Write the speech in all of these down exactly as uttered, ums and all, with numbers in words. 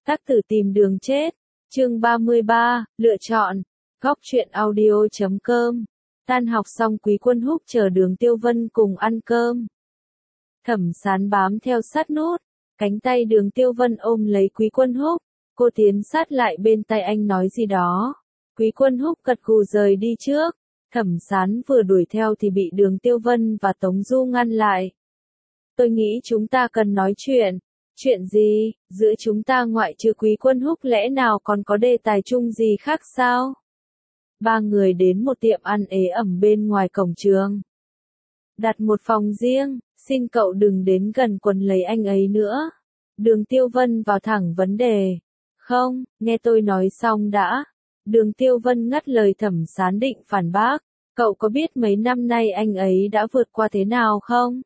Tác tử tìm đường chết. Chương ba mươi ba, lựa chọn. Góc truyện audio chấm com. Tan học xong Quý Quân Húc chờ Đường Tiêu Vân cùng ăn cơm. Thẩm Sán bám theo sát nút, cánh tay Đường Tiêu Vân ôm lấy Quý Quân Húc, cô tiến sát lại bên tay anh nói gì đó. Quý Quân Húc gật gù rời đi trước, Thẩm Sán vừa đuổi theo thì bị Đường Tiêu Vân và Tống Du ngăn lại. Tôi nghĩ chúng ta cần nói chuyện. Chuyện gì? Giữa chúng ta ngoại trừ Quý Quân Húc lẽ nào còn có đề tài chung gì khác sao? Ba người đến một tiệm ăn ế ẩm bên ngoài cổng trường. Đặt một phòng riêng, xin cậu đừng đến gần quần lấy anh ấy nữa. Đường Tiêu Vân vào thẳng vấn đề. Không, nghe tôi nói xong đã. Đường Tiêu Vân ngắt lời Thẩm Sán định phản bác. Cậu có biết mấy năm nay anh ấy đã vượt qua thế nào không?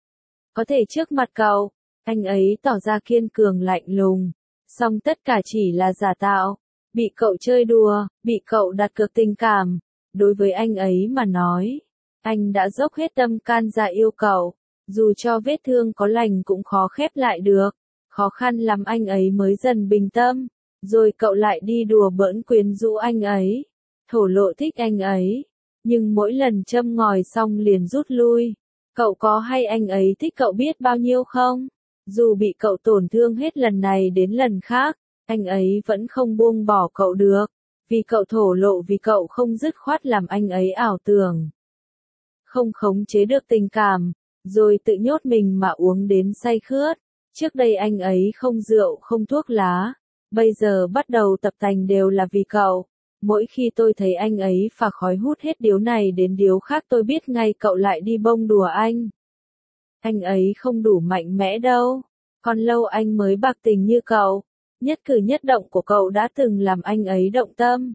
Có thể trước mặt cậu, anh ấy tỏ ra kiên cường lạnh lùng. Song tất cả chỉ là giả tạo. Bị cậu chơi đùa, bị cậu đặt cược tình cảm. Đối với anh ấy mà nói, anh đã dốc hết tâm can ra yêu cậu. Dù cho vết thương có lành cũng khó khép lại được. Khó khăn lắm anh ấy mới dần bình tâm. Rồi cậu lại đi đùa bỡn quyến rũ anh ấy. Thổ lộ thích anh ấy. Nhưng mỗi lần châm ngòi xong liền rút lui. Cậu có hay anh ấy thích cậu biết bao nhiêu không? Dù bị cậu tổn thương hết lần này đến lần khác, anh ấy vẫn không buông bỏ cậu được. Vì cậu thổ lộ, vì cậu không dứt khoát làm anh ấy ảo tưởng. Không khống chế được tình cảm, rồi tự nhốt mình mà uống đến say khướt. Trước đây anh ấy không rượu, không thuốc lá. Bây giờ bắt đầu tập tành đều là vì cậu. Mỗi khi tôi thấy anh ấy phả khói hút hết điếu này đến điếu khác tôi biết ngay cậu lại đi bông đùa anh. Anh ấy không đủ mạnh mẽ đâu. Còn lâu anh mới bạc tình như cậu. Nhất cử nhất động của cậu đã từng làm anh ấy động tâm.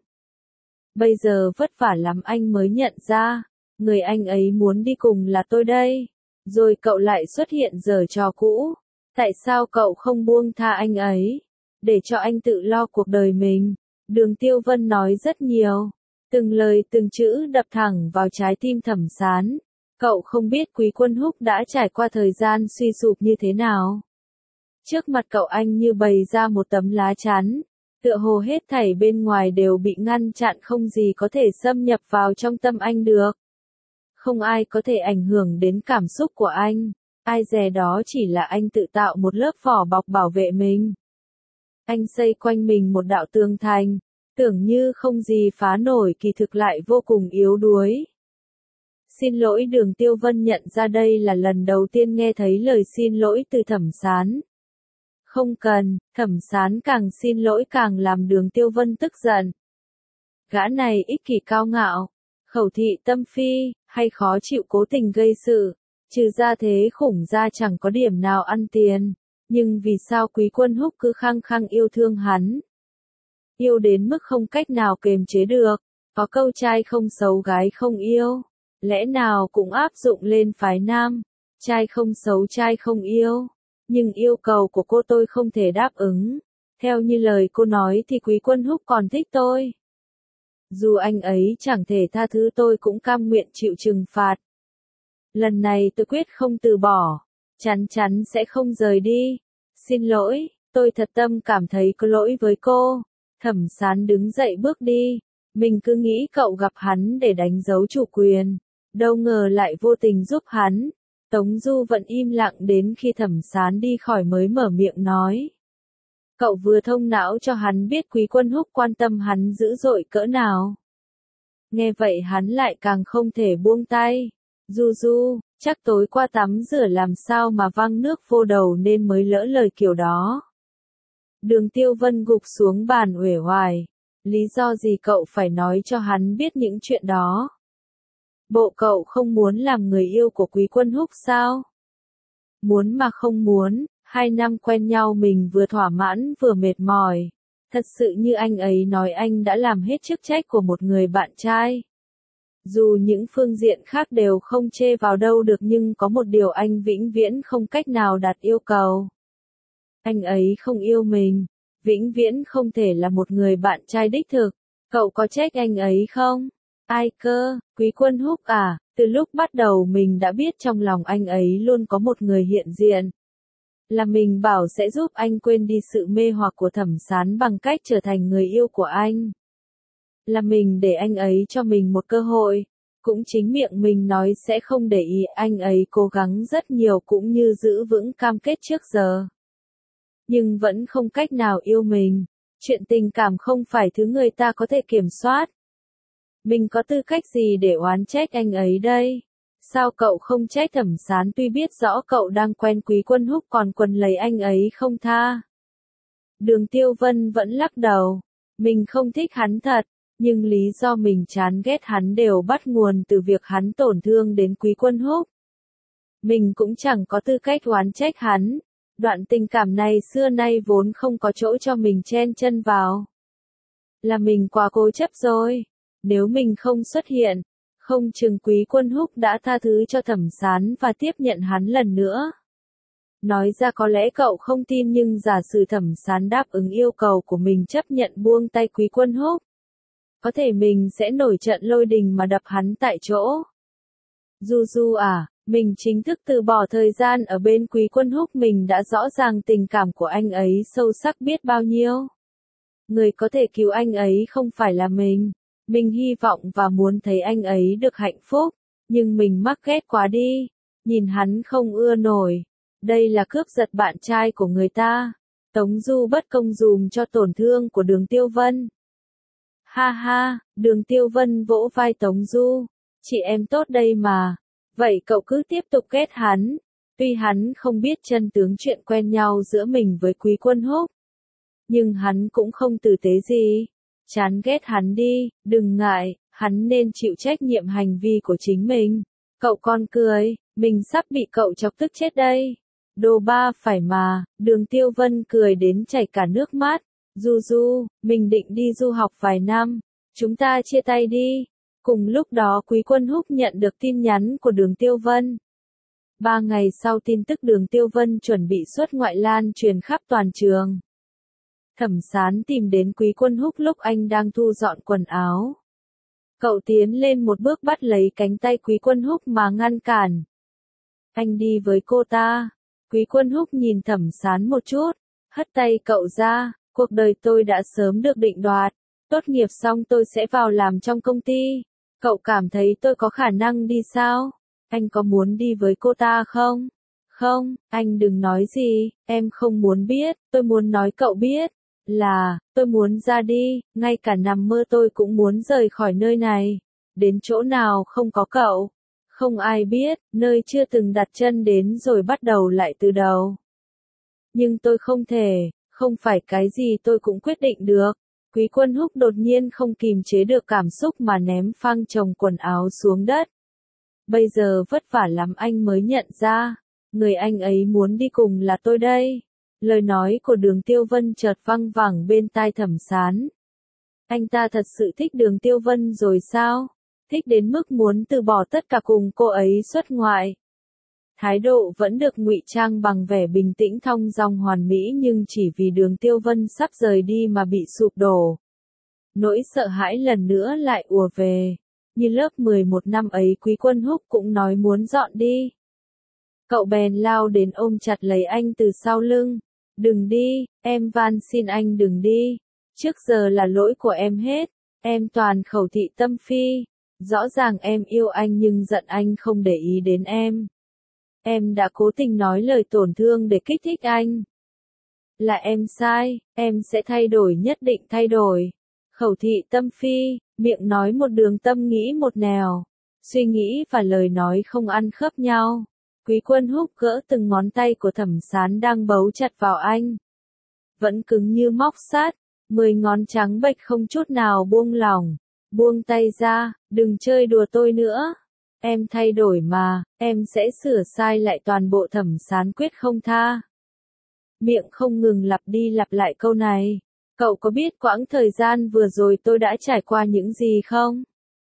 Bây giờ vất vả lắm anh mới nhận ra. Người anh ấy muốn đi cùng là tôi đây. Rồi cậu lại xuất hiện giở trò cũ. Tại sao cậu không buông tha anh ấy? Để cho anh tự lo cuộc đời mình. Đường Tiêu Vân nói rất nhiều. Từng lời từng chữ đập thẳng vào trái tim Thẩm Sán. Cậu không biết Quý Quân Húc đã trải qua thời gian suy sụp như thế nào. Trước mặt cậu anh như bày ra một tấm lá chắn. Tựa hồ hết thảy bên ngoài đều bị ngăn chặn, không gì có thể xâm nhập vào trong tâm anh được. Không ai có thể ảnh hưởng đến cảm xúc của anh. Ai dè đó chỉ là anh tự tạo một lớp vỏ bọc bảo vệ mình. Anh xây quanh mình một đạo tường thành, tưởng như không gì phá nổi kỳ thực lại vô cùng yếu đuối. Xin lỗi. Đường Tiêu Vân nhận ra đây là lần đầu tiên nghe thấy lời xin lỗi từ Thẩm Sán. Không cần. Thẩm Sán càng xin lỗi càng làm Đường Tiêu Vân tức giận. Gã này ích kỷ cao ngạo, khẩu thị tâm phi, hay khó chịu cố tình gây sự. Trừ ra thế khủng ra chẳng có điểm nào ăn tiền. Nhưng vì sao Quý Quân Húc cứ khăng khăng yêu thương hắn? Yêu đến mức không cách nào kềm chế được. Có câu trai không xấu gái không yêu. Lẽ nào cũng áp dụng lên phái nam. Trai không xấu trai không yêu. Nhưng yêu cầu của cô tôi không thể đáp ứng. Theo như lời cô nói thì Quý Quân Húc còn thích tôi. Dù anh ấy chẳng thể tha thứ tôi cũng cam nguyện chịu trừng phạt. Lần này tôi quyết không từ bỏ. Chắn chắn sẽ không rời đi. Xin lỗi, tôi thật tâm cảm thấy có lỗi với cô. Thẩm Sán đứng dậy bước đi. Mình cứ nghĩ cậu gặp hắn để đánh dấu chủ quyền. Đâu ngờ lại vô tình giúp hắn. Tống Du vẫn im lặng đến khi Thẩm Sán đi khỏi mới mở miệng nói. Cậu vừa thông não cho hắn biết Quý Quân Húc quan tâm hắn dữ dội cỡ nào. Nghe vậy hắn lại càng không thể buông tay. Du Du, chắc tối qua tắm rửa làm sao mà văng nước vô đầu nên mới lỡ lời kiểu đó. Đường Tiêu Vân gục xuống bàn uể oải. Lý do gì cậu phải nói cho hắn biết những chuyện đó? Bộ cậu không muốn làm người yêu của Quý Quân Húc sao? Muốn mà không muốn, hai năm quen nhau mình vừa thỏa mãn vừa mệt mỏi. Thật sự như anh ấy nói anh đã làm hết chức trách của một người bạn trai. Dù những phương diện khác đều không chê vào đâu được nhưng có một điều anh vĩnh viễn không cách nào đạt yêu cầu. Anh ấy không yêu mình, vĩnh viễn không thể là một người bạn trai đích thực. Cậu có trách anh ấy không? Ai cơ? Quý Quân Húc à? Từ lúc bắt đầu mình đã biết trong lòng anh ấy luôn có một người hiện diện. Là mình bảo sẽ giúp anh quên đi sự mê hoặc của Thẩm Sán bằng cách trở thành người yêu của anh. Là mình để anh ấy cho mình một cơ hội. Cũng chính miệng mình nói sẽ không để ý, anh ấy cố gắng rất nhiều cũng như giữ vững cam kết trước giờ. Nhưng vẫn không cách nào yêu mình. Chuyện tình cảm không phải thứ người ta có thể kiểm soát. Mình có tư cách gì để oán trách anh ấy đây? Sao cậu không trách Thẩm Sán tuy biết rõ cậu đang quen Quý Quân Húc còn quấn lấy anh ấy không tha? Đường Tiêu Vân vẫn lắc đầu. Mình không thích hắn thật, nhưng lý do mình chán ghét hắn đều bắt nguồn từ việc hắn tổn thương đến Quý Quân Húc. Mình cũng chẳng có tư cách oán trách hắn. Đoạn tình cảm này xưa nay vốn không có chỗ cho mình chen chân vào. Là mình quá cố chấp rồi. Nếu mình không xuất hiện, không chừng Quý Quân Húc đã tha thứ cho Thẩm Sán và tiếp nhận hắn lần nữa. Nói ra có lẽ cậu không tin nhưng giả sử Thẩm Sán đáp ứng yêu cầu của mình chấp nhận buông tay Quý Quân Húc. Có thể mình sẽ nổi trận lôi đình mà đập hắn tại chỗ. Du Du à, mình chính thức từ bỏ thời gian ở bên Quý Quân Húc, mình đã rõ ràng tình cảm của anh ấy sâu sắc biết bao nhiêu. Người có thể cứu anh ấy không phải là mình. Mình hy vọng và muốn thấy anh ấy được hạnh phúc, nhưng mình mắc ghét quá đi. Nhìn hắn không ưa nổi. Đây là cướp giật bạn trai của người ta. Tống Du bất công dùm cho tổn thương của Đường Tiêu Vân. Ha ha, Đường Tiêu Vân vỗ vai Tống Du. Chị em tốt đây mà. Vậy cậu cứ tiếp tục ghét hắn. Tuy hắn không biết chân tướng chuyện quen nhau giữa mình với Quý Quân Húc. Nhưng hắn cũng không tử tế gì. Chán ghét hắn đi, đừng ngại, hắn nên chịu trách nhiệm hành vi của chính mình. Cậu con cười, mình sắp bị cậu chọc tức chết đây. Đồ ba phải mà, Đường Tiêu Vân cười đến chảy cả nước mắt. Du Du, mình định đi du học vài năm. Chúng ta chia tay đi. Cùng lúc đó Quý Quân Húc nhận được tin nhắn của Đường Tiêu Vân. Ba ngày sau tin tức Đường Tiêu Vân chuẩn bị xuất ngoại lan truyền khắp toàn trường. Thẩm Sán tìm đến Quý Quân Húc lúc anh đang thu dọn quần áo. Cậu tiến lên một bước bắt lấy cánh tay Quý Quân Húc mà ngăn cản. Anh đi với cô ta. Quý Quân Húc nhìn Thẩm Sán một chút, hất tay cậu ra. Cuộc đời tôi đã sớm được định đoạt. Tốt nghiệp xong tôi sẽ vào làm trong công ty. Cậu cảm thấy tôi có khả năng đi sao? Anh có muốn đi với cô ta không? Không, anh đừng nói gì, em không muốn biết, tôi muốn nói cậu biết. Là, tôi muốn ra đi, ngay cả nằm mơ tôi cũng muốn rời khỏi nơi này. Đến chỗ nào không có cậu. Không ai biết, nơi chưa từng đặt chân đến rồi bắt đầu lại từ đầu. Nhưng tôi không thể, không phải cái gì tôi cũng quyết định được. Quý Quân Húc đột nhiên không kìm chế được cảm xúc mà ném phăng chồng quần áo xuống đất. Bây giờ vất vả lắm anh mới nhận ra, người anh ấy muốn đi cùng là tôi đây. Lời nói của Đường Tiêu Vân chợt văng vẳng bên tai Thẩm Sán. Anh ta thật sự thích Đường Tiêu Vân rồi sao? Thích đến mức muốn từ bỏ tất cả cùng cô ấy xuất ngoại. Thái độ vẫn được ngụy trang bằng vẻ bình tĩnh thong dong hoàn mỹ nhưng chỉ vì Đường Tiêu Vân sắp rời đi mà bị sụp đổ. Nỗi sợ hãi lần nữa lại ùa về. Như lớp mười một năm ấy Quý Quân Húc cũng nói muốn dọn đi. Cậu bèn lao đến ôm chặt lấy anh từ sau lưng. Đừng đi, em van xin anh đừng đi. Trước giờ là lỗi của em hết. Em toàn khẩu thị tâm phi. Rõ ràng em yêu anh nhưng giận anh không để ý đến em. Em đã cố tình nói lời tổn thương để kích thích anh. Là em sai, em sẽ thay đổi, nhất định thay đổi. Khẩu thị tâm phi, miệng nói một đường tâm nghĩ một nẻo. Suy nghĩ và lời nói không ăn khớp nhau. Quý Quân Húc gỡ từng ngón tay của Thẩm Sán đang bấu chặt vào anh. Vẫn cứng như móc sắt, mười ngón trắng bệch không chút nào buông lỏng. Buông tay ra, đừng chơi đùa tôi nữa. Em thay đổi mà, em sẽ sửa sai lại toàn bộ. Thẩm Sán quyết không tha. Miệng không ngừng lặp đi lặp lại câu này. Cậu có biết quãng thời gian vừa rồi tôi đã trải qua những gì không?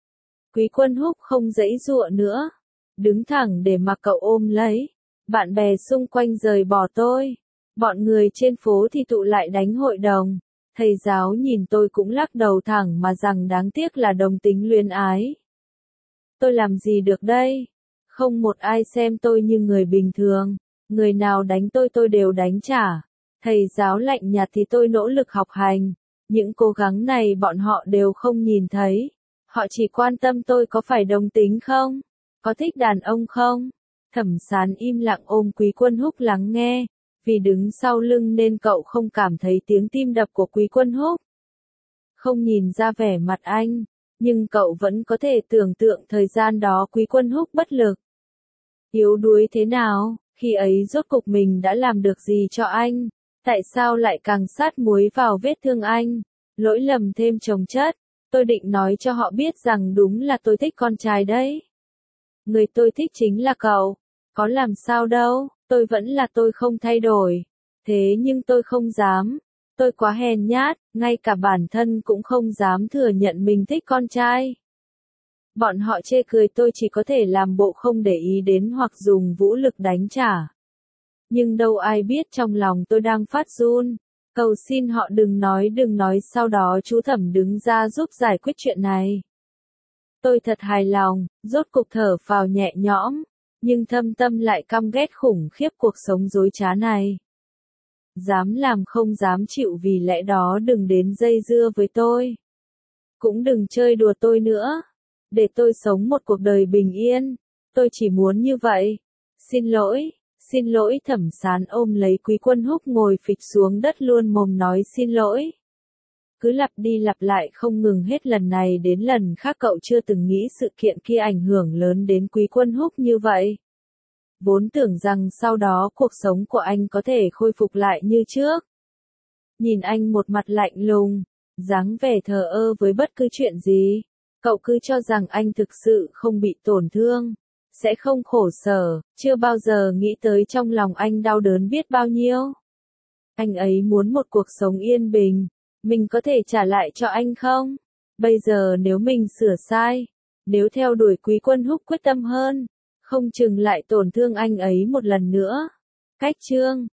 Quý Quân Húc không giãy giụa nữa. Đứng thẳng để mặc cậu ôm lấy. Bạn bè xung quanh rời bỏ tôi. Bọn người trên phố thì tụ lại đánh hội đồng. Thầy giáo nhìn tôi cũng lắc đầu thẳng mà rằng đáng tiếc là đồng tính luyến ái. Tôi làm gì được đây? Không một ai xem tôi như người bình thường. Người nào đánh tôi tôi đều đánh trả. Thầy giáo lạnh nhạt thì tôi nỗ lực học hành. Những cố gắng này bọn họ đều không nhìn thấy. Họ chỉ quan tâm tôi có phải đồng tính không? Có thích đàn ông không? Thẩm Sán im lặng ôm Quý Quân Húc lắng nghe. Vì đứng sau lưng nên cậu không cảm thấy tiếng tim đập của Quý Quân Húc. Không nhìn ra vẻ mặt anh, nhưng cậu vẫn có thể tưởng tượng thời gian đó Quý Quân Húc bất lực. Yếu đuối thế nào, khi ấy rốt cục mình đã làm được gì cho anh? Tại sao lại càng sát muối vào vết thương anh? Lỗi lầm thêm chồng chất. Tôi định nói cho họ biết rằng đúng là tôi thích con trai đấy. Người tôi thích chính là cậu. Có làm sao đâu, tôi vẫn là tôi không thay đổi. Thế nhưng tôi không dám. Tôi quá hèn nhát, ngay cả bản thân cũng không dám thừa nhận mình thích con trai. Bọn họ chê cười tôi chỉ có thể làm bộ không để ý đến hoặc dùng vũ lực đánh trả. Nhưng đâu ai biết trong lòng tôi đang phát run. Cầu xin họ đừng nói đừng nói sau đó chú Thẩm đứng ra giúp giải quyết chuyện này. Tôi thật hài lòng, rốt cục thở phào nhẹ nhõm, nhưng thâm tâm lại căm ghét khủng khiếp cuộc sống dối trá này. Dám làm không dám chịu vì lẽ đó đừng đến dây dưa với tôi. Cũng đừng chơi đùa tôi nữa. Để tôi sống một cuộc đời bình yên. Tôi chỉ muốn như vậy. Xin lỗi, xin lỗi. Thẩm Sán ôm lấy Quý Quân Húc ngồi phịch xuống đất luôn mồm nói xin lỗi. Cứ lặp đi lặp lại không ngừng hết lần này đến lần khác cậu chưa từng nghĩ sự kiện kia ảnh hưởng lớn đến Quý Quân Húc như vậy. Vốn tưởng rằng sau đó cuộc sống của anh có thể khôi phục lại như trước. Nhìn anh một mặt lạnh lùng, dáng vẻ thờ ơ với bất cứ chuyện gì. Cậu cứ cho rằng anh thực sự không bị tổn thương, sẽ không khổ sở, chưa bao giờ nghĩ tới trong lòng anh đau đớn biết bao nhiêu. Anh ấy muốn một cuộc sống yên bình, mình có thể trả lại cho anh không? Bây giờ nếu mình sửa sai, nếu theo đuổi Quý Quân Húc quyết tâm hơn, không chừng lại tổn thương anh ấy một lần nữa. Cách chương